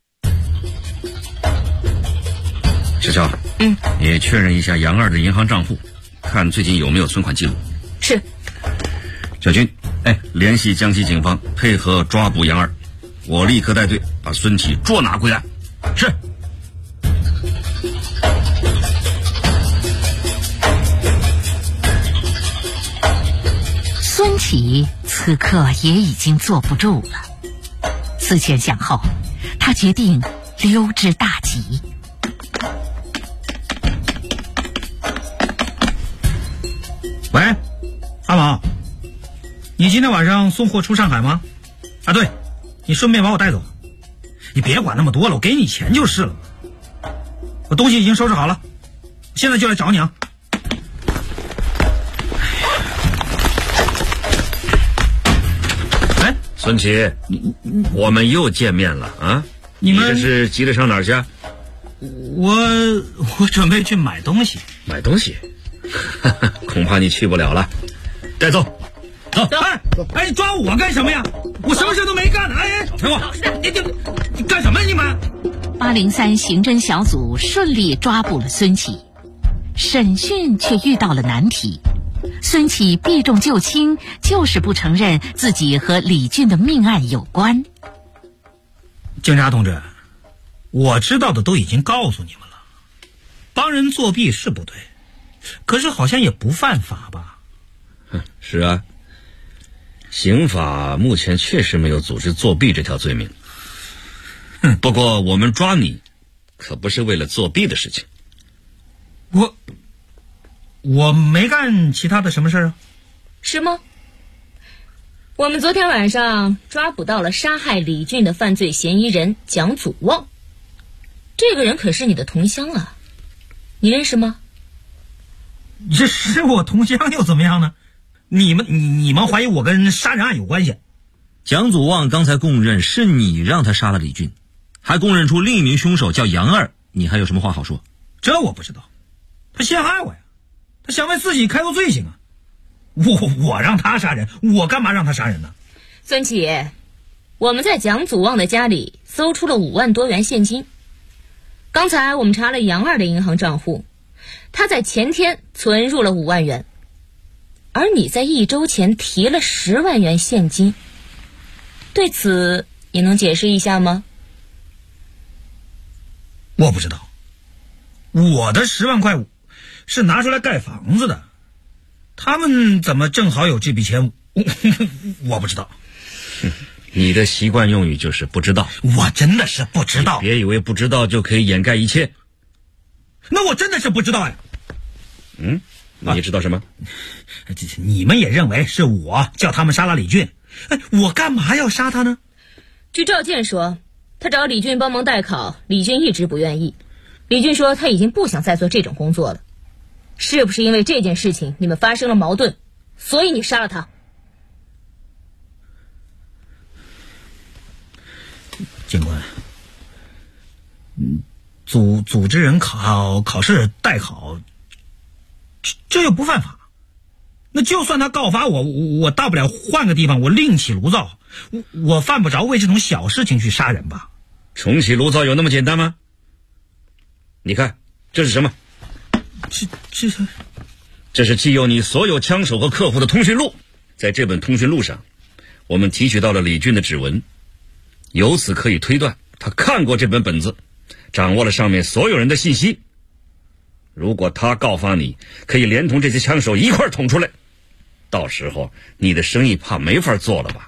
小乔，你确认一下杨二的银行账户，看最近有没有存款记录。 是。 小军，联系江西警方，配合抓捕杨二。我立刻带队把孙启捉拿归案。 是。 孙启此刻也已经坐不住了，思前想后，他决定溜之大吉。 喂，阿毛，你今天晚上送货出上海吗？啊，对，你顺便把我带走。你别管那么多了，我给你钱就是了。我东西已经收拾好了，现在就来找你啊。 孙启，我们又见面了啊！你这是急着上哪儿去？ 我准备去买东西。 买东西？恐怕你去不了了。带走。走。 哎，抓我干什么呀？我什么事都没干呢！陈广，你干什么你们 ？803刑侦小组顺利抓捕了孙启，审讯却遇到了难题。孙启避重就轻，就是不承认自己和李俊的命案有关。 警察同志，我知道的都已经告诉你们了，帮人作弊是不对，可是好像也不犯法吧？ 是啊，刑法目前确实没有组织作弊这条罪名。不过我们抓你可不是为了作弊的事情。 我没干其他的什么事啊。 是吗？我们昨天晚上抓捕到了杀害李俊的犯罪嫌疑人蒋祖望，这个人可是你的同乡啊，你认识吗？ 这是我同乡又怎么样呢？你们怀疑我跟杀人案有关系？ 蒋祖望刚才供认是你让他杀了李俊，还供认出另一名凶手叫杨二，你还有什么话好说？ 这我不知道，他陷害我呀，他想为自己开脱罪行啊！我让他杀人，我干嘛让他杀人呢？ 孙启， 我们在蒋祖旺的家里搜出了5万多元现金。刚才我们查了杨二的银行账户，他在前天存入了5万元，而你在1周前提了10万元现金。对此你能解释一下吗？ 我不知道，我的10万块是拿出来盖房子的，他们怎么正好有这笔钱？我不知道。 你的习惯用语就是不知道。 我真的是不知道。 别以为不知道就可以掩盖一切。 那我真的是不知道呀。 你知道什么？ 你们也认为是我叫他们杀了李俊？我干嘛要杀他呢？ 据赵健说，他找李俊帮忙代考，李俊一直不愿意。李俊说他已经不想再做这种工作了。是不是因为这件事情你们发生了矛盾，所以你杀了他？ 警官，组织人考试代考，这又不犯法。那就算他告发我大不了换个地方，我另起炉灶，我犯不着为这种小事情去杀人吧？ 重启炉灶有那么简单吗？你看这是什么？这是记有你所有枪手和客户的通讯录。在这本通讯录上，我们提取到了李俊的指纹，由此可以推断他看过这本本子，掌握了上面所有人的信息。如果他告发你，可以连同这些枪手一块捅出来，到时候你的生意怕没法做了吧？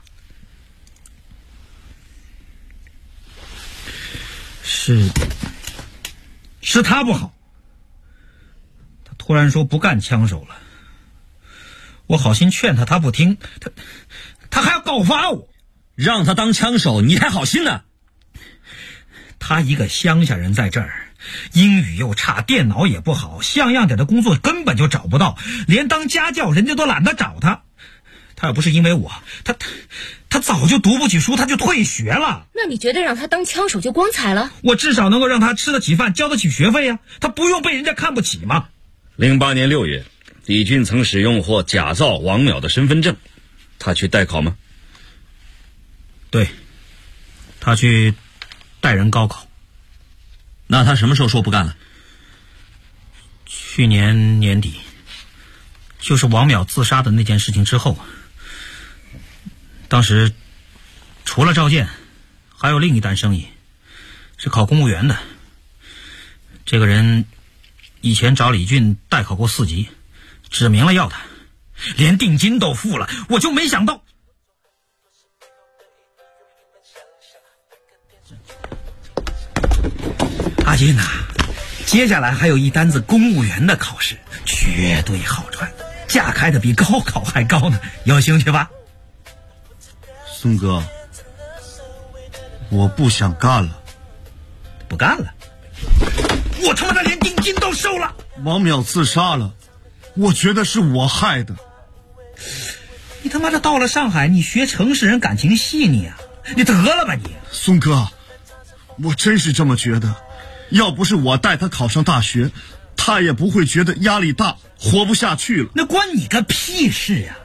是他不好，他突然说不干枪手了，我好心劝他，他不听，他还要告发我。 让他当枪手你还好心呢？ 他一个乡下人在这儿，英语又差，电脑也不好，像样点的工作根本就找不到，连当家教人家都懒得找他。他要不是因为我，他早就读不起书，他就退学了。 那你觉得让他当枪手就光彩了？ 我至少能够让他吃得起饭，交得起学费呀，他不用被人家看不起吗 ？08年6月，李俊曾使用或假造王淼的身份证，他去代考吗？ 对，他去带人高考。 那他什么时候说不干了？ 去年年底，就是王淼自杀的那件事情之后。当时除了赵健，还有另一单生意，是考公务员的。这个人以前找李俊代考过4级，指明了要他，连定金都付了。我就没想到，阿金呐，接下来还有一单子公务员的考试，绝对好赚，价开的比高考还高呢，有兴趣吧？ 孙哥，我不想干了。 不干了？我他妈的连定金都收了。 王淼自杀了，我觉得是我害的。 你他妈的到了上海，你学城市人感情细腻啊，你得了吧你。 孙哥，我真是这么觉得，要不是我带他考上大学，他也不会觉得压力大，活不下去了。 那关你个屁事呀！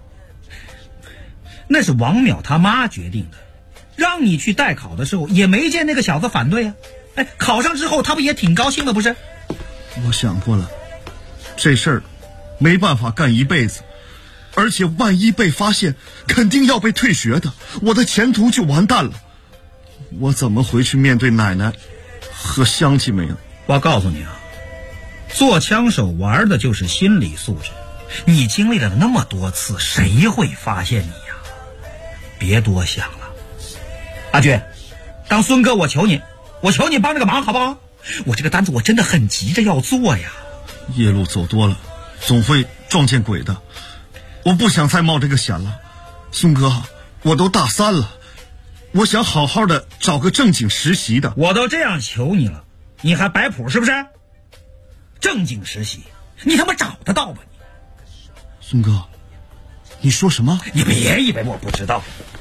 那是王淼他妈决定的，让你去代考的时候也没见那个小子反对啊。考上之后他不也挺高兴的不是？ 我想过了，这事儿没办法干一辈子，而且万一被发现，肯定要被退学的，我的前途就完蛋了。我怎么回去面对奶奶和乡亲们呀？ 我告诉你啊，做枪手玩的就是心理素质。你经历了那么多次，谁会发现你呀？别多想了。阿俊，当孙哥我求你帮这个忙好不好？我这个单子我真的很急着要做呀。 夜路走多了，总会撞见鬼的。我不想再冒这个险了。孙哥，我都大3了，我想好好的找个正经实习的。 我都这样求你了，你还摆谱是不是？正经实习，你他妈找得到吧你？ 孙哥，你说什么？ 你别以为我不知道。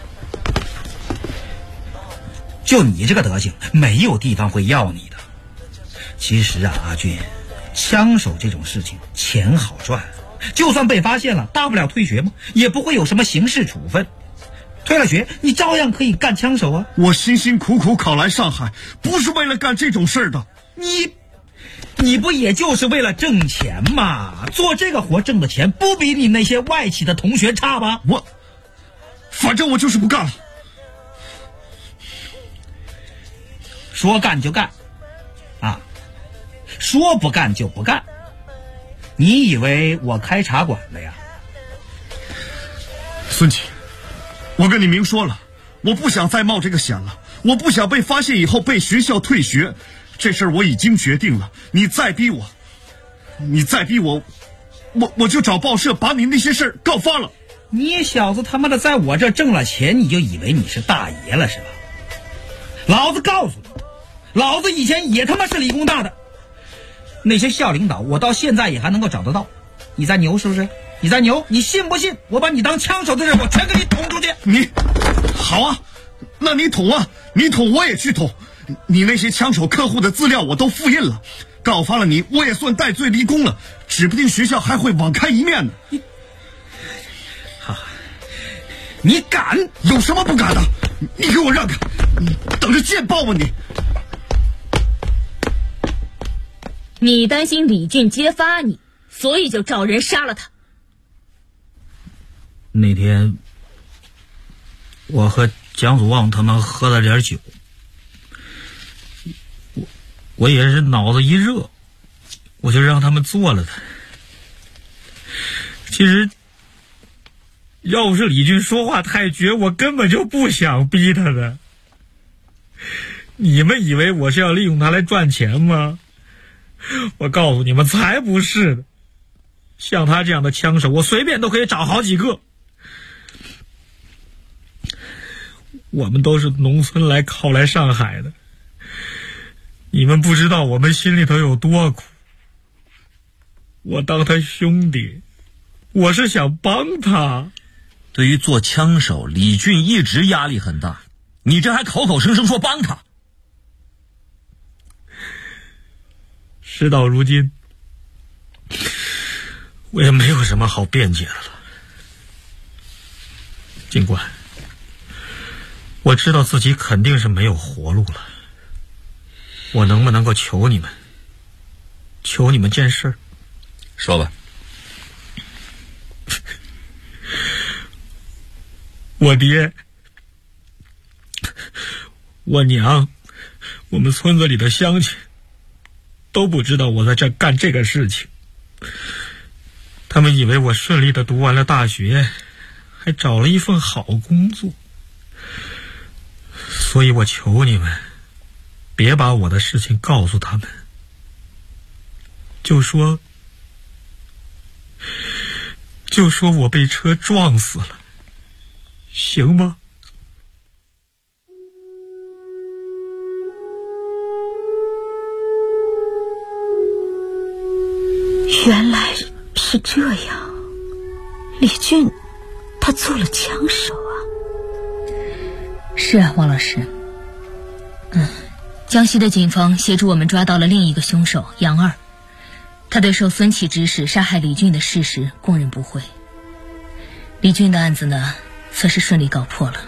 就你这个德行，没有地方会要你的。其实啊，阿俊，枪手这种事情钱好赚，就算被发现了，大不了退学嘛，也不会有什么刑事处分。退退了学，你照样可以干枪手啊。 我辛辛苦苦考来上海，不是为了干这种事儿的。 你不也就是为了挣钱吗？做这个活挣的钱不比你那些外企的同学差吧？ 反正我就是不干了。 说干就干，啊，说不干就不干。你以为我开茶馆的呀？ 孙启，我跟你明说了，我不想再冒这个险了，我不想被发现以后被学校退学。这事儿我已经决定了，你再逼我，我就找报社把你那些事儿告发了。 你小子他妈的在我这挣了钱，你就以为你是大爷了是吧？老子告诉你，老子以前也他妈是理工大的，那些校领导我到现在也还能够找得到。你在牛是不是？你在牛？你信不信我把你当枪手的人我全给你捅出去？ 你好啊，那你捅啊，你捅我也去捅。你那些枪手客户的资料我都复印了，告发了你我也算戴罪立功了，指不定学校还会网开一面呢。 你敢？ 有什么不敢的？你给我让开，你等着见报吧你！ 你担心李俊揭发你，所以就找人杀了他。 那天我和蒋祖旺他们喝了点酒，我也是脑子一热，我就让他们做了他。其实要不是李俊说话太绝，我根本就不想逼他的。你们以为我是要利用他来赚钱吗？我告诉你们，才不是的。像他这样的枪手，我随便都可以找好几个。我们都是农村考来上海的，你们不知道我们心里头有多苦。我当他兄弟，我是想帮他。 对于做枪手，李俊一直压力很大，你这还口口声声说帮他。 事到如今，我也没有什么好辩解的了。尽管我知道自己肯定是没有活路了，我能不能够求你们件事？ 说吧。 我爹、我娘、我们村子里的乡亲都不知道我在这干这个事情，他们以为我顺利的读完了大学，还找了一份好工作，所以我求你们别把我的事情告诉他们，就说我被车撞死了，行吗？ 原来是这样，李俊他做了枪手啊。 是啊，王老师。江西的警方协助我们抓到了另一个凶手杨二，他对受孙启指使杀害李俊的事实供认不讳。李俊的案子呢，算是顺利搞破了，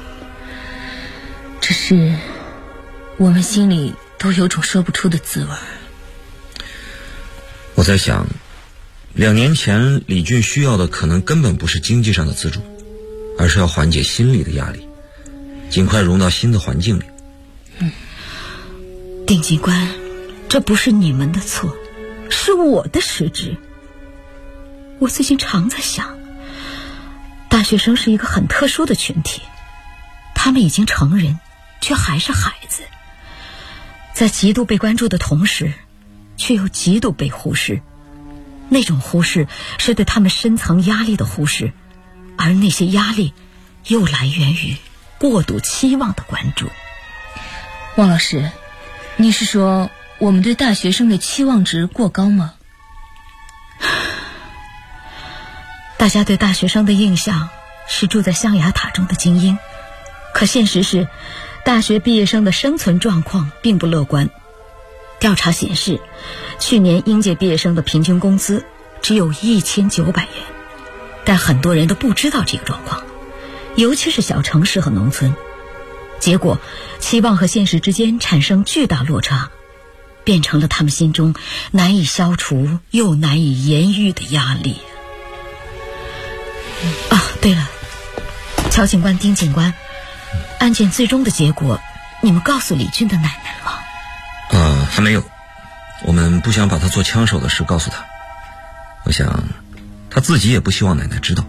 只是我们心里都有种说不出的滋味。 我在想，2年前李俊需要的可能根本不是经济上的资助，而是要缓解心理的压力，尽快融到新的环境里。 丁警官，这不是你们的错，是我的失职。我最近常在想，大学生是一个很特殊的群体，他们已经成人，却还是孩子，在极度被关注的同时，却又极度被忽视。那种忽视是对他们深层压力的忽视，而那些压力又来源于过度期望的关注。 汪老师，你是说我们对大学生的期望值过高吗？ 大家对大学生的印象是住在象牙塔中的精英，可现实是大学毕业生的生存状况并不乐观。调查显示，去年应届毕业生的平均工资只有1900元，但很多人都不知道这个状况， 尤其是小城市和农村。结果，期望和现实之间产生巨大落差，变成了他们心中难以消除又难以言喻的压力。对了，乔警官、丁警官，案件最终的结果，你们告诉李俊的奶奶了？ 还没有。我们不想把他做枪手的事告诉他，我想他自己也不希望奶奶知道。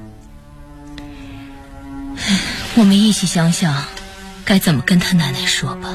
我们一起想想该怎么跟他奶奶说吧。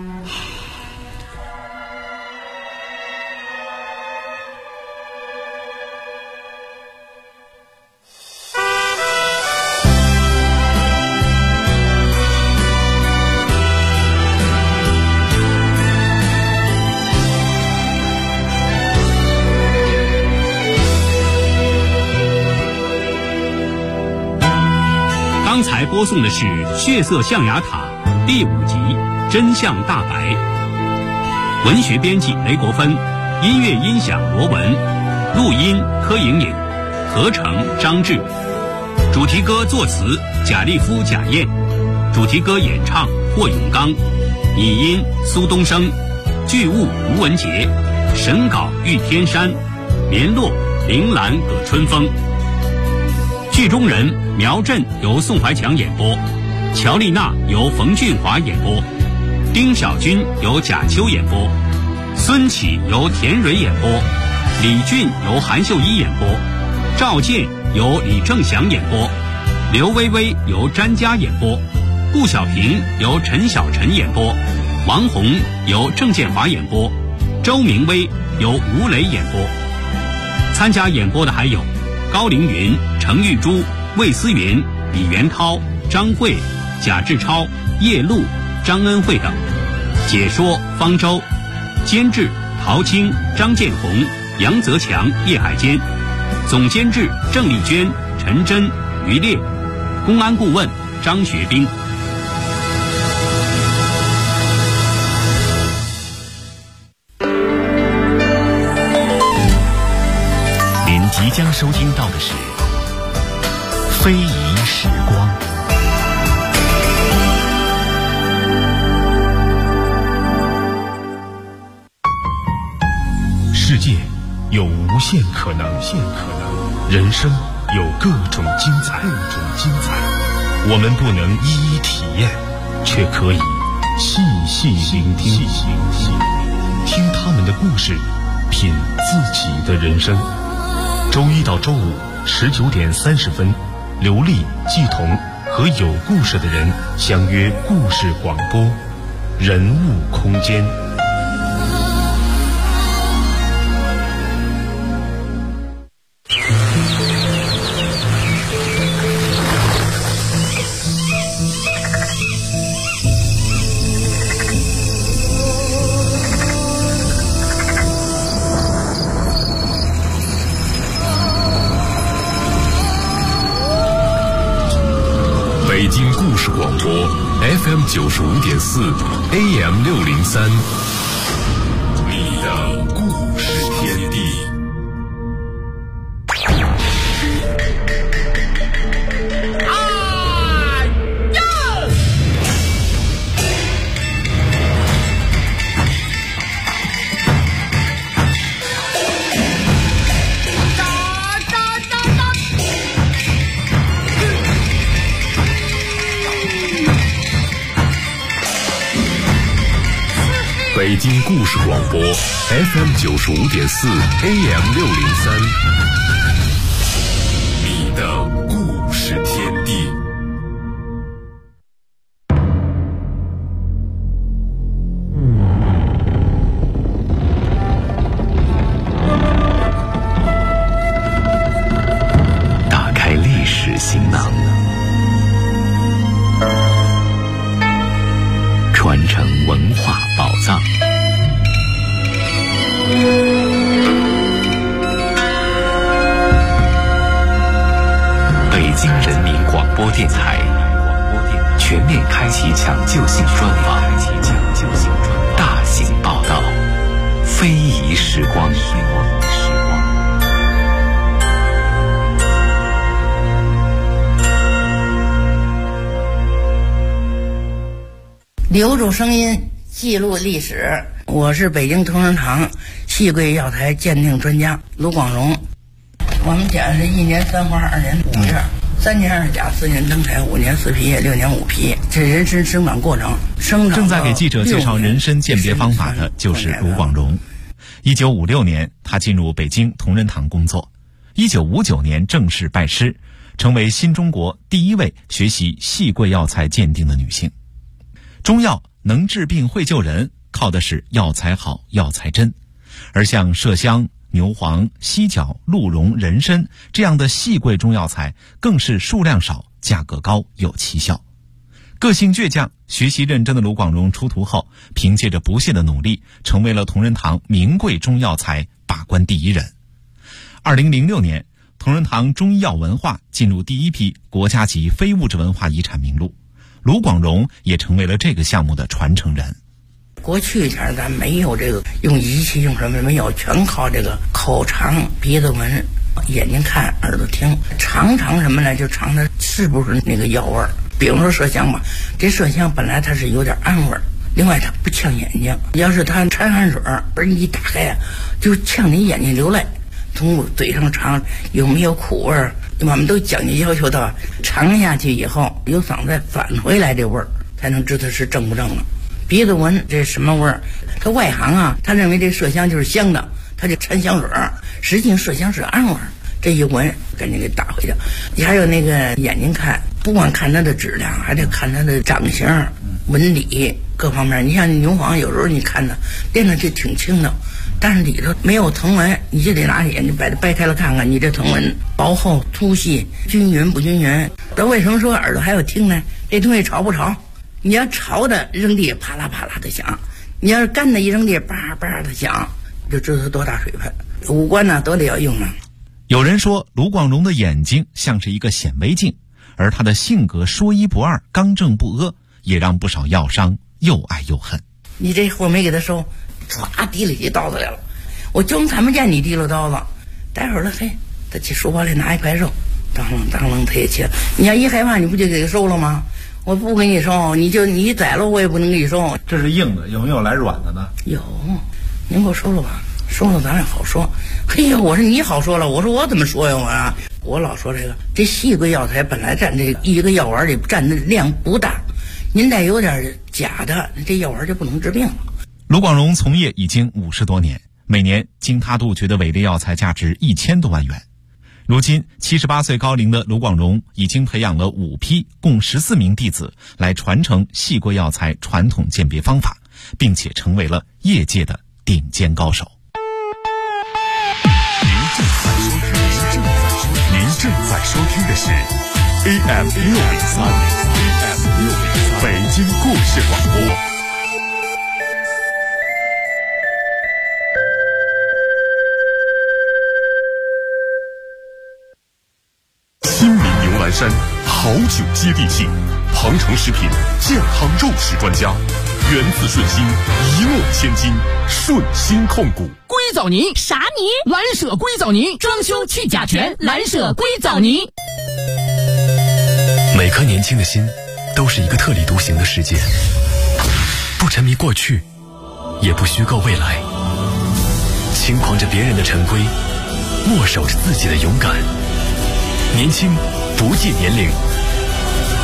刚才播送的是《血色象牙塔》第5集《真相大白》，文学编辑雷国芬，音乐音响罗文，录音柯莹莹，合成张志，主题歌作词贾立夫、贾燕，主题歌演唱霍永刚，拟音苏东升，剧务吴文杰，审稿玉天山，联络铃兰葛春风。剧中人苗震由宋怀强演播，乔丽娜由冯俊华演播，丁小军由贾秋演播，孙启由田蕊演播，李俊由韩秀一演播，赵健由李正祥演播，刘薇薇由詹佳演播，顾小平由陈小晨演播，王红由郑建华演播，周明威由吴磊演播。参加演播的还有高凌云、程玉珠、魏思云、李元涛、张慧、贾志超、叶璐、张恩惠等。解说方舟，监制陶青、张建红、杨泽强、叶海坚，总监制郑丽娟、陈真、于烈，公安顾问张学兵。 您即将收听到的是非遗时光。世界有无限可能，人生有各种精彩。我们不能一一体验，却可以细细聆听，听他们的故事，品自己的人生。周一到周五19点30分，刘丽、季彤和有故事的人相约故事广播，人物空间。北京故事广播 FM 95.4 AM 603，你的故事天地。北京故事广播 FM 95.4 AM 603，你的故事天地。打开历史行囊，传承文化宝藏。北京人民广播电台全面开启抢救性专访，大型报道，非遗时光。 留住声音，记录历史。我是北京同仁堂细桂药材鉴定专家卢广荣。我们家是1年3花2年5叶，3年2甲4年灯彩5年4皮叶6年5皮，这人参生长过程。 正在给记者介绍人参鉴别方法的就是卢广荣。1956年，他进入北京同仁堂工作。1959年正式拜师，成为新中国第一位学习细桂药材鉴定的女性。中药能治病会救人，靠的是药材好、药材真。而像麝香、牛黄、犀角、鹿茸、人参这样的细桂中药材，更是数量少、价格高、有奇效。个性倔强、学习认真的卢广荣出徒后，凭借着不懈的努力，成为了同仁堂名贵中药材把关第一人。2006年，同仁堂中医药文化进入第一批国家级非物质文化遗产名录，卢广荣也成为了这个项目的传承人。 过去前咱没有这个用仪器用什么没有，全靠这个口尝、鼻子闻、眼睛看、耳朵听，尝什么呢？就尝它是不是那个药味儿。比如说麝香吧，这麝香本来它是有点氨味儿，另外它不呛眼睛。要是它掺汗水，而你一打开呀，就呛你眼睛流泪。从嘴上尝有没有苦味儿，我们都讲究要求到尝下去以后由嗓子返回来这味儿，才能知道是正不正了。鼻子闻这什么味儿？他外行啊，他认为这麝香就是香的，他就掺香水儿，实际上麝香是氨味儿。这一闻赶紧给打回去。你还有那个眼睛看，不光看它的质量，还得看它的长相、纹理各方面。你像牛黄，有时候你看它练上去挺轻的，但是里头没有藤纹，你就得拿眼睛掰开了看看，你这藤纹薄厚、粗细、均匀不均匀。这为什么说耳朵还要听呢？这东西潮不潮？你要潮的扔地啪啦啪啦的响，你要是干的一扔地叭叭的响，就知道它多大水分。五官呢都得要用啊。 有人说卢广荣的眼睛像是一个显微镜，而他的性格说一不二、刚正不阿，也让不少药商又爱又恨。 你这货没给他收，唰提了起刀子来了，我就看不见你提了刀子。待会儿了，嘿，他去书包里拿一块肉，当啷他也切。你要一害怕，你不就给他收了吗？我不给你收，你宰了我也不能给你收。 这是硬的，有没有来软的呢？ 有，您给我收了吧。说了咱也好说。嘿呀，我说你好说了，我说我怎么说呀？我老说这细桂药材本来占这一个药丸里占的量不大，您再有点假的，这药丸就不能治病了。 卢广荣从业已经50多年，每年经他杜绝的伪劣药材价值1000多万元。如今78岁高龄的卢广荣已经培养了5批共14名弟子来传承细桂药材传统鉴别方法，并且成为了业界的顶尖高手。 您正在收听的是 AM 603北京故事广播。新民牛栏山好酒接地气，鹏程食品健康肉食专家，源自顺心，一诺千金，顺心控股。 硅藻泥啥泥？ 蓝舍硅藻泥，装修去甲醛，蓝舍硅藻泥。 每颗年轻的心都是一个特立独行的世界，不沉迷过去，也不虚构未来，轻狂着别人的陈规，默守着自己的勇敢。年轻不计年龄，